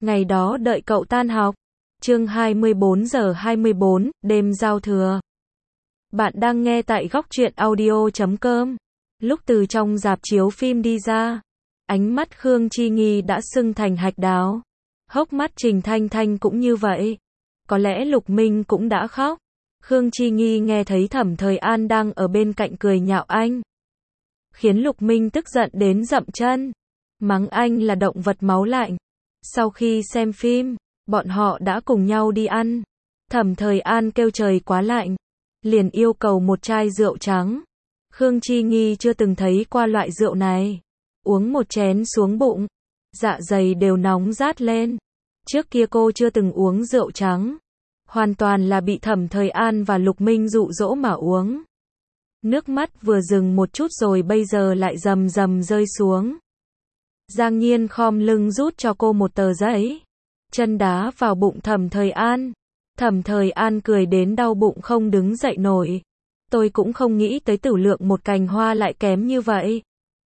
Ngày đó đợi cậu tan học. Chương 24 giờ 24, đêm giao thừa. Bạn đang nghe tại góc truyện audio.com. Lúc từ trong rạp chiếu phim đi ra, ánh mắt Khương Chi Nghi đã sưng thành hạch đào. Hốc mắt Trình Thanh Thanh cũng như vậy. Có lẽ Lục Minh cũng đã khóc. Khương Chi Nghi nghe thấy Thẩm Thời An đang ở bên cạnh cười nhạo anh, khiến Lục Minh tức giận đến dậm chân, mắng anh là động vật máu lạnh. Sau khi xem phim, bọn họ đã cùng nhau đi ăn. Thẩm Thời An kêu trời quá lạnh, liền yêu cầu một chai rượu trắng. Khương Chi Nghi chưa từng thấy qua loại rượu này. Uống một chén xuống bụng, dạ dày đều nóng rát lên. Trước kia cô chưa từng uống rượu trắng. Hoàn toàn là bị Thẩm Thời An và Lục Minh dụ dỗ mà uống. Nước mắt vừa dừng một chút rồi bây giờ lại rầm rầm rơi xuống. Giang Nhiên khom lưng rút cho cô một tờ giấy, chân đá vào bụng Thẩm Thời An. Thẩm Thời An cười đến đau bụng không đứng dậy nổi. Tôi cũng không nghĩ tới tử lượng một cành hoa lại kém như vậy.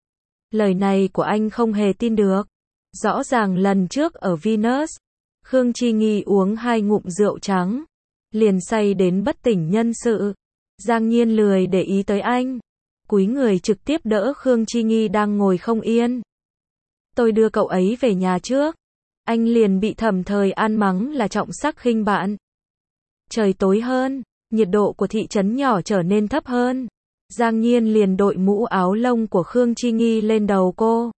Lời này của anh không hề tin được. Rõ ràng lần trước ở Venus, Khương Chi Nghi uống 2 ngụm rượu trắng, liền say đến bất tỉnh nhân sự. Giang Nhiên lười để ý tới anh, cúi người trực tiếp đỡ Khương Chi Nghi đang ngồi không yên. Tôi đưa cậu ấy về nhà trước. Anh liền bị Thẩm Thời An mắng là trọng sắc khinh bạn. Trời tối hơn, nhiệt độ của thị trấn nhỏ trở nên thấp hơn. Giang Nhiên liền đội mũ áo lông của Khương Chi Nghi lên đầu cô.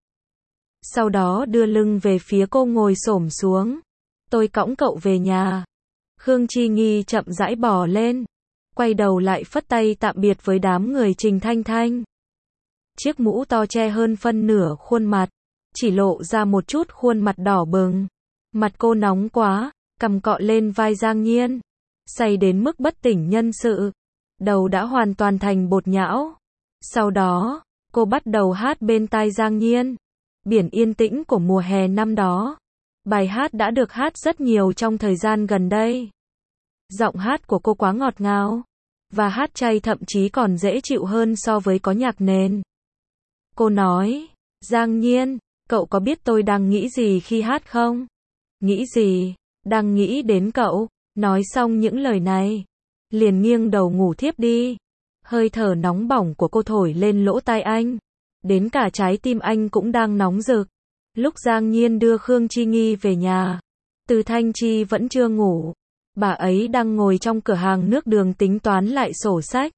Sau đó đưa lưng về phía cô ngồi xổm xuống. Tôi cõng cậu về nhà. Khương Chi Nghi chậm rãi bò lên, quay đầu lại phất tay tạm biệt với đám người Trình Thanh Thanh. Chiếc mũ to che hơn phân nửa khuôn mặt, chỉ lộ ra một chút khuôn mặt đỏ bừng. Mặt cô nóng quá, cằm cọ lên vai Giang Nhiên, say đến mức bất tỉnh nhân sự. Đầu đã hoàn toàn thành bột nhão. Sau đó, cô bắt đầu hát bên tai Giang Nhiên. Biển yên tĩnh của mùa hè năm đó. Bài hát đã được hát rất nhiều trong thời gian gần đây. Giọng hát của cô quá ngọt ngào, và hát chay thậm chí còn dễ chịu hơn so với có nhạc nền. Cô nói, Giang Nhiên, cậu có biết tôi đang nghĩ gì khi hát không? Nghĩ gì? Đang nghĩ đến cậu. Nói xong những lời này, liền nghiêng đầu ngủ thiếp đi. Hơi thở nóng bỏng của cô thổi lên lỗ tai anh, đến cả trái tim anh cũng đang nóng rực. Lúc Giang Nhiên đưa Khương Chi Nghi về nhà, Từ Thanh Chi vẫn chưa ngủ. Bà ấy đang ngồi trong cửa hàng nước đường tính toán lại sổ sách.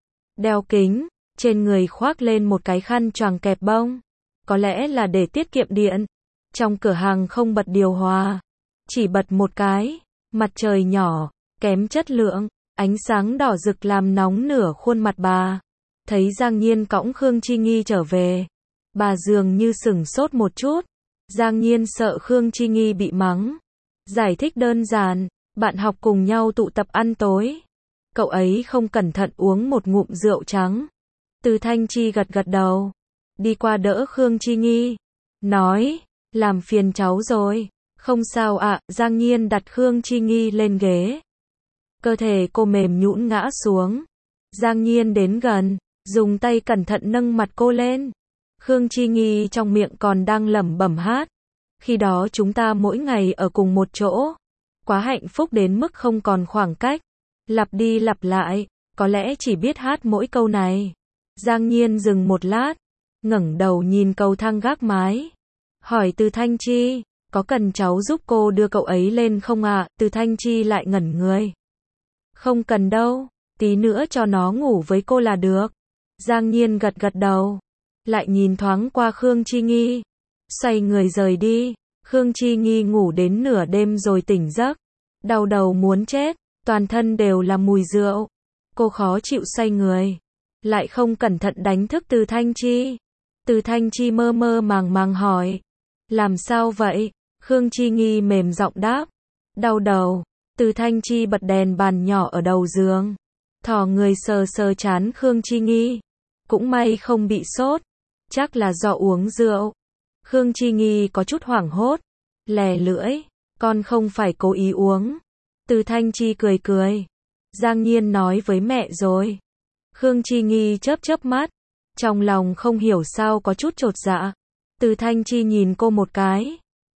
Đeo kính, trên người khoác lên một cái khăn choàng kẹp bông. Có lẽ là để tiết kiệm điện. Trong cửa hàng không bật điều hòa, chỉ bật một cái mặt trời nhỏ, kém chất lượng, ánh sáng đỏ rực làm nóng nửa khuôn mặt bà. Thấy Giang Nhiên cõng Khương Chi Nghi trở về, bà dường như sửng sốt một chút. Giang Nhiên sợ Khương Chi Nghi bị mắng, giải thích đơn giản, bạn học cùng nhau tụ tập ăn tối, cậu ấy không cẩn thận uống một ngụm rượu trắng. Từ Thanh Chi gật gật đầu, đi qua đỡ Khương Chi Nghi, nói, làm phiền cháu rồi. Không sao ạ. Giang Nhiên đặt Khương Chi Nghi lên ghế. Cơ thể cô mềm nhũn ngã xuống. Giang Nhiên đến gần, dùng tay cẩn thận nâng mặt cô lên. Khương Chi Nghi trong miệng còn đang lẩm bẩm hát. Khi đó chúng ta mỗi ngày ở cùng một chỗ. Quá hạnh phúc đến mức không còn khoảng cách. Lặp đi lặp lại, có lẽ chỉ biết hát mỗi câu này. Giang Nhiên dừng một lát, ngẩng đầu nhìn cầu thang gác mái, hỏi Từ Thanh Chi, có cần cháu giúp cô đưa cậu ấy lên không ạ? Từ Thanh Chi lại ngẩn người. Không cần đâu, tí nữa cho nó ngủ với cô là được. Giang Nhiên gật gật đầu, lại nhìn thoáng qua Khương Chi Nghi, xoay người rời đi. Khương Chi Nghi ngủ đến nửa đêm rồi tỉnh giấc, đau đầu muốn chết, toàn thân đều là mùi rượu. Cô khó chịu xoay người, lại không cẩn thận đánh thức Từ Thanh Chi. Từ Thanh Chi mơ mơ màng màng hỏi, làm sao vậy? Khương Chi Nghi mềm giọng đáp, đau đầu. Từ Thanh Chi bật đèn bàn nhỏ ở đầu giường, thò người sờ sờ trán Khương Chi Nghi. Cũng may không bị sốt, chắc là do uống rượu. Khương Chi Nghi có chút hoảng hốt, lè lưỡi, con không phải cố ý uống. Từ Thanh Chi cười cười, Giang Nhiên nói với mẹ rồi. Khương Chi Nghi chớp chớp mắt, trong lòng không hiểu sao có chút chột dạ. Từ Thanh Chi nhìn cô một cái,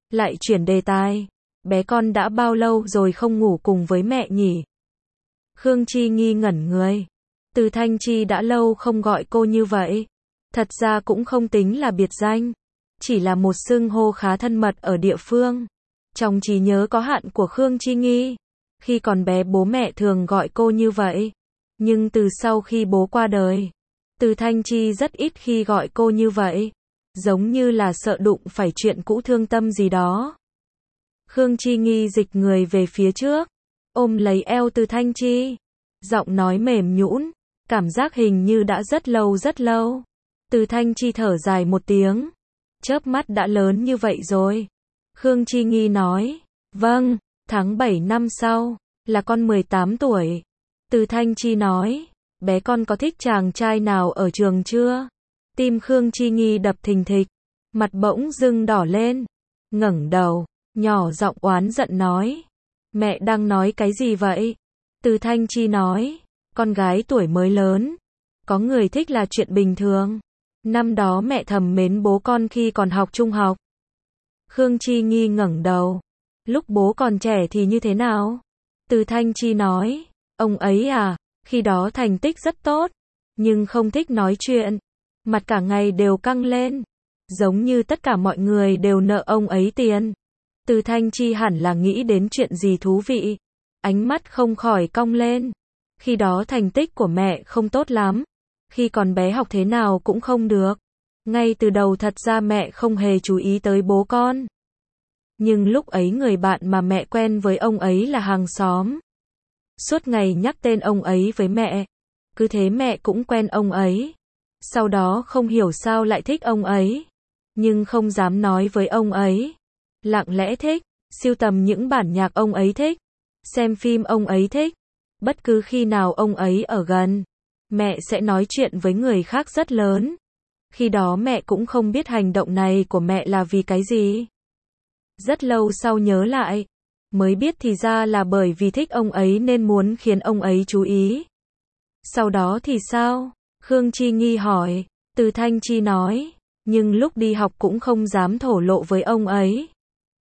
Lại chuyển đề tài. Bé con đã bao lâu rồi không ngủ cùng với mẹ nhỉ? Khương Chi Nghi ngẩn người. Từ Thanh Chi đã lâu không gọi cô như vậy. Thật ra cũng không tính là biệt danh. Chỉ là một xưng hô khá thân mật ở địa phương. Trong trí nhớ có hạn của Khương Chi Nghi. Khi còn bé bố mẹ thường gọi cô như vậy. Nhưng từ sau khi bố qua đời, Từ Thanh Chi rất ít khi gọi cô như vậy. Giống như là sợ đụng phải chuyện cũ thương tâm gì đó. Khương Chi Nghi dịch người về phía trước, ôm lấy eo Từ Thanh Chi. Giọng nói mềm nhũn, cảm giác hình như đã rất lâu. Từ Thanh Chi thở dài một tiếng. Chớp mắt đã lớn như vậy rồi. Khương Chi Nghi nói, vâng, tháng 7 năm sau, là con 18 tuổi. Từ Thanh Chi nói, bé con có thích chàng trai nào ở trường chưa? Tim Khương Chi Nghi đập thình thịch, mặt bỗng dưng đỏ lên, ngẩng đầu, nhỏ giọng oán giận nói, mẹ đang nói cái gì vậy? Từ Thanh Chi nói, con gái tuổi mới lớn, có người thích là chuyện bình thường. Năm đó mẹ thầm mến bố con khi còn học trung học. Khương Chi Nghi ngẩng đầu, lúc bố còn trẻ thì như thế nào? Từ Thanh Chi nói, ông ấy à, khi đó thành tích rất tốt, nhưng không thích nói chuyện, mặt cả ngày đều căng lên, giống như tất cả mọi người đều nợ ông ấy tiền. Từ Thanh Chi hẳn là nghĩ đến chuyện gì thú vị, ánh mắt không khỏi cong lên. Khi đó thành tích của mẹ không tốt lắm, khi còn bé học thế nào cũng không được. Ngay từ đầu thật ra mẹ không hề chú ý tới bố con. Nhưng lúc ấy người bạn mà mẹ quen với ông ấy là hàng xóm. Suốt ngày nhắc tên ông ấy với mẹ. Cứ thế mẹ cũng quen ông ấy. Sau đó không hiểu sao lại thích ông ấy. Nhưng không dám nói với ông ấy. Lặng lẽ thích, sưu tầm những bản nhạc ông ấy thích. Xem phim ông ấy thích. Bất cứ khi nào ông ấy ở gần, mẹ sẽ nói chuyện với người khác rất lớn. Khi đó mẹ cũng không biết hành động này của mẹ là vì cái gì. Rất lâu sau nhớ lại, mới biết thì ra là bởi vì thích ông ấy nên muốn khiến ông ấy chú ý. Sau đó thì sao? Khương Chi Nghi hỏi. Từ Thanh Chi nói, nhưng lúc đi học cũng không dám thổ lộ với ông ấy.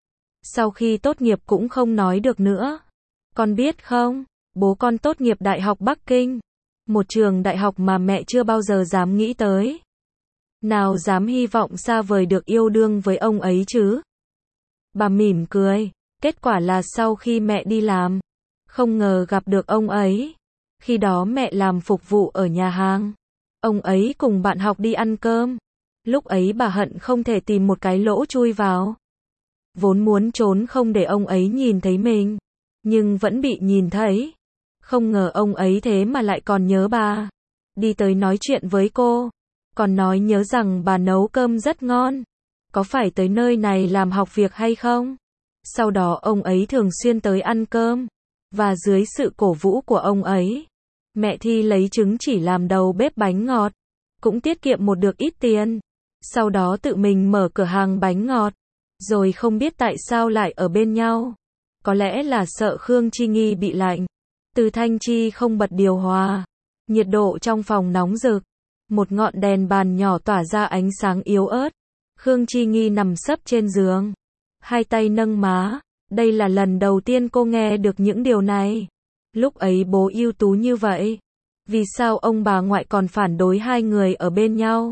Sau khi tốt nghiệp cũng không nói được nữa. Con biết không, bố con tốt nghiệp Đại học Bắc Kinh. Một trường đại học mà mẹ chưa bao giờ dám nghĩ tới. Nào dám hy vọng xa vời được yêu đương với ông ấy chứ? Bà mỉm cười. Kết quả là sau khi mẹ đi làm, không ngờ gặp được ông ấy. Khi đó mẹ làm phục vụ ở nhà hàng. Ông ấy cùng bạn học đi ăn cơm. Lúc ấy bà hận không thể tìm một cái lỗ chui vào. Vốn muốn trốn không để ông ấy nhìn thấy mình, nhưng vẫn bị nhìn thấy. Không ngờ ông ấy thế mà lại còn nhớ bà. Đi tới nói chuyện với cô. Còn nói nhớ rằng bà nấu cơm rất ngon. Có phải tới nơi này làm học việc hay không? Sau đó ông ấy thường xuyên tới ăn cơm. Và dưới sự cổ vũ của ông ấy, mẹ Thi lấy chứng chỉ làm đầu bếp bánh ngọt. Cũng tiết kiệm một được ít tiền. Sau đó tự mình mở cửa hàng bánh ngọt. Rồi không biết tại sao lại ở bên nhau. Có lẽ là sợ Khương Chi Nghi bị lạnh. Từ Thanh Chi không bật điều hòa. Nhiệt độ trong phòng nóng rực. Một ngọn đèn bàn nhỏ tỏa ra ánh sáng yếu ớt. Khương Chi Nghi nằm sấp trên giường. Hai tay nâng má. Đây là lần đầu tiên cô nghe được những điều này. Lúc ấy bố ưu tú như vậy. Vì sao ông bà ngoại còn phản đối hai người ở bên nhau?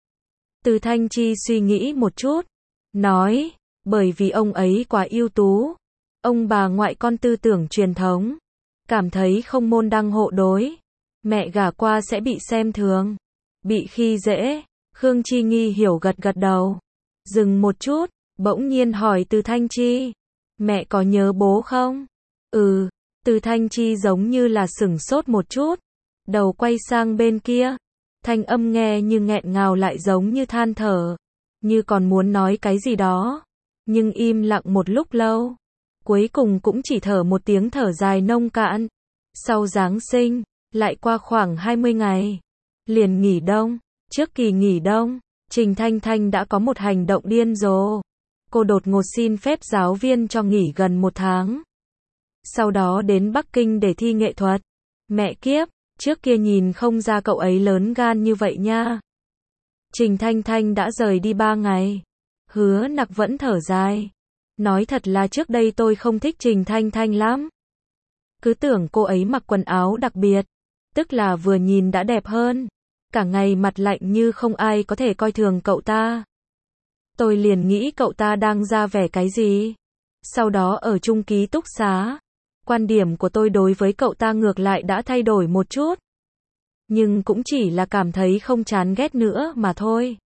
Từ Thanh Chi suy nghĩ một chút. Nói, bởi vì ông ấy quá ưu tú. Ông bà ngoại con tư tưởng truyền thống. Cảm thấy không môn đăng hộ đối. Mẹ gả qua sẽ bị xem thường. Bị khi dễ. Khương Chi Nghi hiểu gật gật đầu. Dừng một chút, bỗng nhiên hỏi Từ Thanh Chi. Mẹ có nhớ bố không? Ừ. Từ Thanh Chi giống như là sửng sốt một chút. Đầu quay sang bên kia. Thanh âm nghe như nghẹn ngào lại giống như than thở. Như còn muốn nói cái gì đó. Nhưng im lặng một lúc lâu. Cuối cùng cũng chỉ thở một tiếng thở dài nông cạn. Sau Giáng sinh, lại qua khoảng 20 ngày. Liền nghỉ đông. Trước kỳ nghỉ đông, Trình Thanh Thanh đã có một hành động điên rồ. Cô đột ngột xin phép giáo viên cho nghỉ gần 1 tháng. Sau đó đến Bắc Kinh để thi nghệ thuật. Mẹ kiếp, trước kia nhìn không ra cậu ấy lớn gan như vậy nha. Trình Thanh Thanh đã rời đi 3 ngày. Hứa Nặc vẫn thở dài. Nói thật là trước đây tôi không thích Trình Thanh Thanh lắm. Cứ tưởng cô ấy mặc quần áo đặc biệt, tức là vừa nhìn đã đẹp hơn. Cả ngày mặt lạnh như không ai có thể coi thường cậu ta. Tôi liền nghĩ cậu ta đang ra vẻ cái gì. Sau đó ở chung ký túc xá, quan điểm của tôi đối với cậu ta ngược lại đã thay đổi một chút. Nhưng cũng chỉ là cảm thấy không chán ghét nữa mà thôi.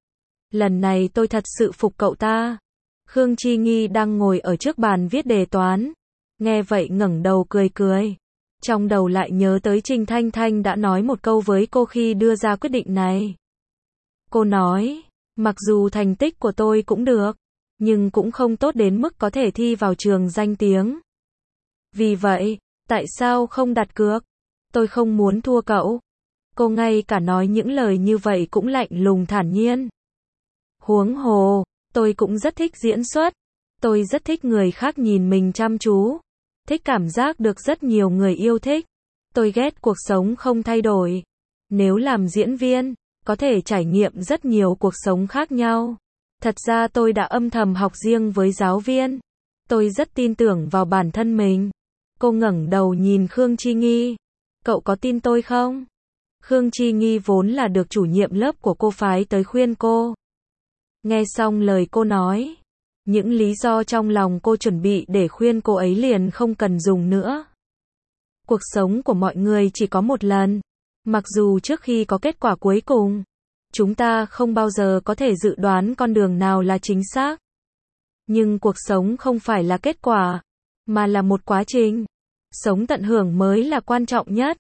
Lần này tôi thật sự phục cậu ta. Khương Chi Nghi đang ngồi ở trước bàn viết đề toán. Nghe vậy ngẩng đầu cười cười. Trong đầu lại nhớ tới Trình Thanh Thanh đã nói một câu với cô khi đưa ra quyết định này. Cô nói, mặc dù thành tích của tôi cũng được, nhưng cũng không tốt đến mức có thể thi vào trường danh tiếng. Vì vậy, tại sao không đặt cược? Tôi không muốn thua cậu. Cô ngay cả nói những lời như vậy cũng lạnh lùng thản nhiên. Huống hồ, tôi cũng rất thích diễn xuất. Tôi rất thích người khác nhìn mình chăm chú. Thích cảm giác được rất nhiều người yêu thích. Tôi ghét cuộc sống không thay đổi. Nếu làm diễn viên, có thể trải nghiệm rất nhiều cuộc sống khác nhau. Thật ra tôi đã âm thầm học riêng với giáo viên. Tôi rất tin tưởng vào bản thân mình. Cô ngẩng đầu nhìn Khương Chi Nghi. Cậu có tin tôi không? Khương Chi Nghi vốn là được chủ nhiệm lớp của cô phái tới khuyên cô. Nghe xong lời cô nói, những lý do trong lòng cô chuẩn bị để khuyên cô ấy liền không cần dùng nữa. Cuộc sống của mọi người chỉ có một lần. Mặc dù trước khi có kết quả cuối cùng, chúng ta không bao giờ có thể dự đoán con đường nào là chính xác. Nhưng cuộc sống không phải là kết quả, mà là một quá trình. Sống tận hưởng mới là quan trọng nhất.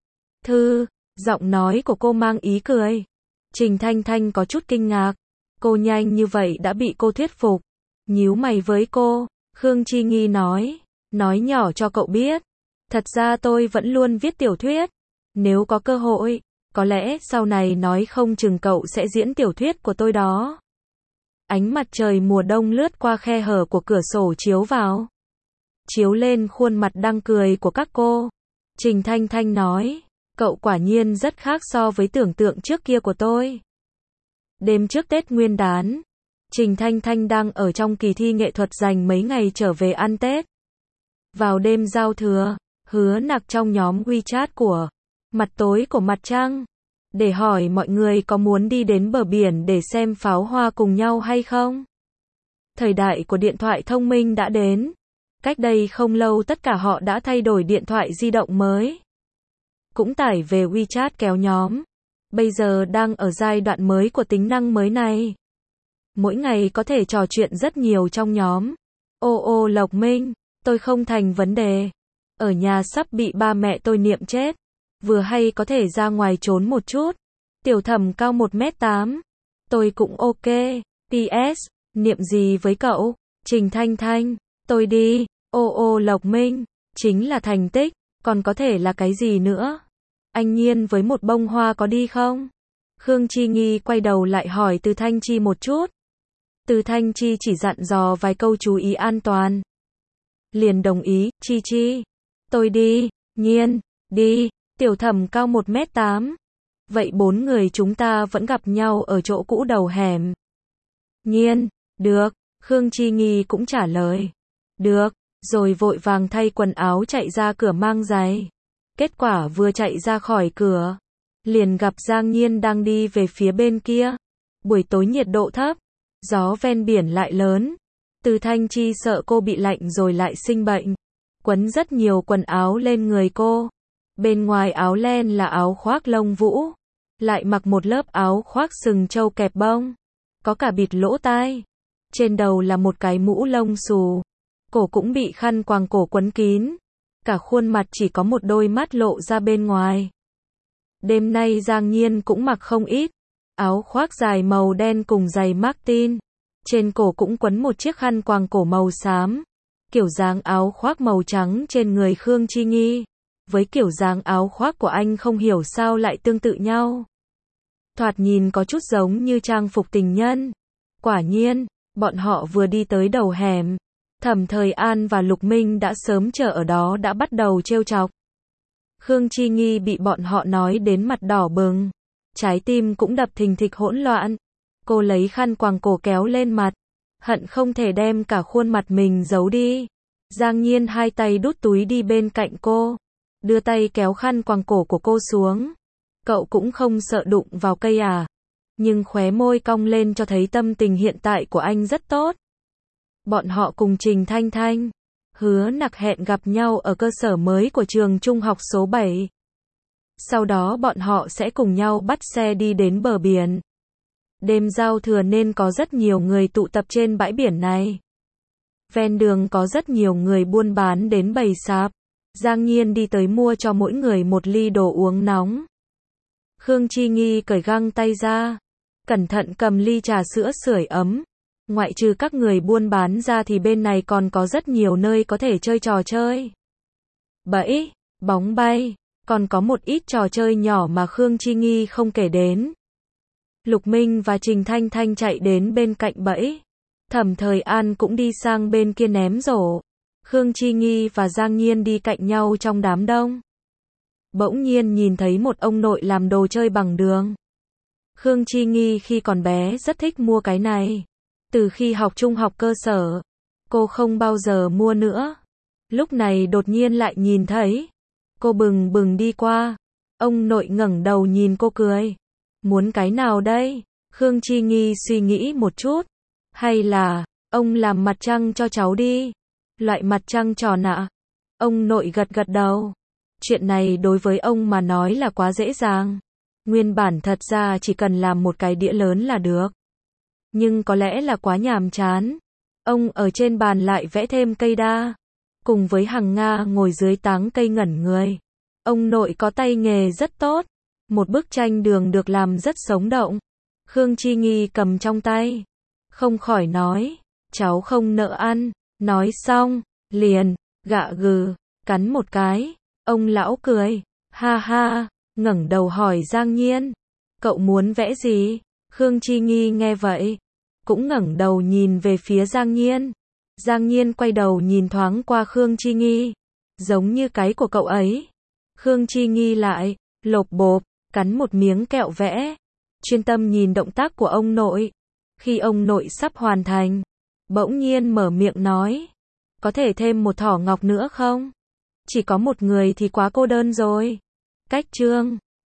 Giọng nói của cô mang ý cười. Trình Thanh Thanh có chút kinh ngạc. Cô nhanh như vậy đã bị cô thuyết phục. Nhíu mày với cô, Khương Chi Nghi nói nhỏ cho cậu biết. Thật ra tôi vẫn luôn viết tiểu thuyết. Nếu có cơ hội, có lẽ sau này nói không chừng cậu sẽ diễn tiểu thuyết của tôi đó. Ánh mặt trời mùa đông lướt qua khe hở của cửa sổ chiếu vào. Chiếu lên khuôn mặt đang cười của các cô. Trình Thanh Thanh nói, cậu quả nhiên rất khác so với tưởng tượng trước kia của tôi. Đêm trước Tết Nguyên đán, Trình Thanh Thanh đang ở trong kỳ thi nghệ thuật dành mấy ngày trở về ăn Tết. Vào đêm giao thừa, Hứa Nặc trong nhóm WeChat của Mặt tối của mặt trăng, để hỏi mọi người có muốn đi đến bờ biển để xem pháo hoa cùng nhau hay không. Thời đại của điện thoại thông minh đã đến. Cách đây không lâu tất cả họ đã thay đổi điện thoại di động mới. Cũng tải về WeChat kéo nhóm. Bây giờ đang ở giai đoạn mới của tính năng mới này. Mỗi ngày có thể trò chuyện rất nhiều trong nhóm. Ô Lộc Minh, tôi không thành vấn đề. Ở nhà sắp bị ba mẹ tôi niệm chết. Vừa hay có thể ra ngoài trốn một chút. Tiểu Thẩm cao 1m8. Tôi cũng ok. PS, niệm gì với cậu? Trình Thanh Thanh, tôi đi. Ô Lộc Minh, chính là thành tích, còn có thể là cái gì nữa? Anh Nhiên với một bông hoa có đi không? Khương Chi Nghi quay đầu lại hỏi Từ Thanh Chi một chút. Từ Thanh Chi chỉ dặn dò vài câu chú ý an toàn. Liền đồng ý, Chi, tôi đi. Nhiên, đi. Tiểu Thẩm cao 1m8. Vậy 4 người chúng ta vẫn gặp nhau ở chỗ cũ đầu hẻm. Nhiên, được. Khương Chi Nghi cũng trả lời. Được, rồi vội vàng thay quần áo chạy ra cửa mang giày. Kết quả vừa chạy ra khỏi cửa, liền gặp Giang Nhiên đang đi về phía bên kia. Buổi tối nhiệt độ thấp, gió ven biển lại lớn. Từ Thanh Chi sợ cô bị lạnh rồi lại sinh bệnh, quấn rất nhiều quần áo lên người cô. Bên ngoài áo len là áo khoác lông vũ, lại mặc một lớp áo khoác sừng trâu kẹp bông, có cả bịt lỗ tai. Trên đầu là một cái mũ lông xù, cổ cũng bị khăn quàng cổ quấn kín. Cả khuôn mặt chỉ có một đôi mắt lộ ra bên ngoài. Đêm nay Giang Nhiên cũng mặc không ít. Áo khoác dài màu đen cùng giày Martin. Trên cổ cũng quấn một chiếc khăn quàng cổ màu xám. Kiểu dáng áo khoác màu trắng trên người Khương Chi Nghi với kiểu dáng áo khoác của anh không hiểu sao lại tương tự nhau. Thoạt nhìn có chút giống như trang phục tình nhân. Quả nhiên, bọn họ vừa đi tới đầu hẻm. Thẩm Thời An và Lục Minh đã sớm chờ ở đó đã bắt đầu trêu chọc. Khương Chi Nghi bị bọn họ nói đến mặt đỏ bừng. Trái tim cũng đập thình thịch hỗn loạn. Cô lấy khăn quàng cổ kéo lên mặt. hận không thể đem cả khuôn mặt mình giấu đi. Giang Nhiên hai tay đút túi đi bên cạnh cô, đưa tay kéo khăn quàng cổ của cô xuống. Cậu cũng không sợ đụng vào cây à? Nhưng khóe môi cong lên cho thấy tâm tình hiện tại của anh rất tốt. Bọn họ cùng Trình Thanh Thanh, Hứa Nặc hẹn gặp nhau ở cơ sở mới của trường trung học số 7. Sau đó bọn họ sẽ cùng nhau bắt xe đi đến bờ biển. Đêm giao thừa nên có rất nhiều người tụ tập trên bãi biển này. Ven đường có rất nhiều người buôn bán đến bày sạp. Giang Nhiên đi tới mua cho mỗi người một ly đồ uống nóng. Khương Chi Nghi cởi găng tay ra, cẩn thận cầm ly trà sữa sưởi ấm. Ngoại trừ các người buôn bán ra thì bên này còn có rất nhiều nơi có thể chơi trò chơi. Bẫy, bóng bay, còn có một ít trò chơi nhỏ mà Khương Chi Nghi không kể đến. Lục Minh và Trình Thanh Thanh chạy đến bên cạnh bẫy. Thẩm Thời An cũng đi sang bên kia ném rổ. Khương Chi Nghi và Giang Nhiên đi cạnh nhau trong đám đông. Bỗng nhiên nhìn thấy một ông nội làm đồ chơi bằng đường. Khương Chi Nghi khi còn bé rất thích mua cái này. Từ khi học trung học cơ sở, cô không bao giờ mua nữa. Lúc này đột nhiên lại nhìn thấy. Cô bừng bừng đi qua. Ông nội ngẩng đầu nhìn cô cười. Muốn cái nào đây? Khương Chi Nghi suy nghĩ một chút. Hay là, ông làm mặt trăng cho cháu đi. Loại mặt trăng tròn ạ. Ông nội gật gật đầu. Chuyện này đối với ông mà nói là quá dễ dàng. Nguyên bản thật ra chỉ cần làm một cái đĩa lớn là được. Nhưng có lẽ là quá nhàm chán. Ông ở trên bàn lại vẽ thêm cây đa. Cùng với Hằng Nga ngồi dưới táng cây ngẩn người. Ông nội có tay nghề rất tốt. Một bức tranh đường được làm rất sống động. Khương Chi Nghi cầm trong tay. Không khỏi nói. Cháu không nỡ ăn. Nói xong, liền, gạ gừ, cắn một cái. Ông lão cười. Ha ha, ngẩng đầu hỏi Giang Nhiên. Cậu muốn vẽ gì? Khương Chi Nghi nghe vậy, cũng ngẩng đầu nhìn về phía Giang Nhiên. Giang Nhiên quay đầu nhìn thoáng qua Khương Chi Nghi. Giống như cái của cậu ấy. Khương Chi Nghi lại, lộp bộp, cắn một miếng kẹo vẽ. Chuyên tâm nhìn động tác của ông nội. Khi ông nội sắp hoàn thành, bỗng nhiên mở miệng nói. Có thể thêm một thỏ ngọc nữa không? Chỉ có một người thì quá cô đơn rồi. Cách chương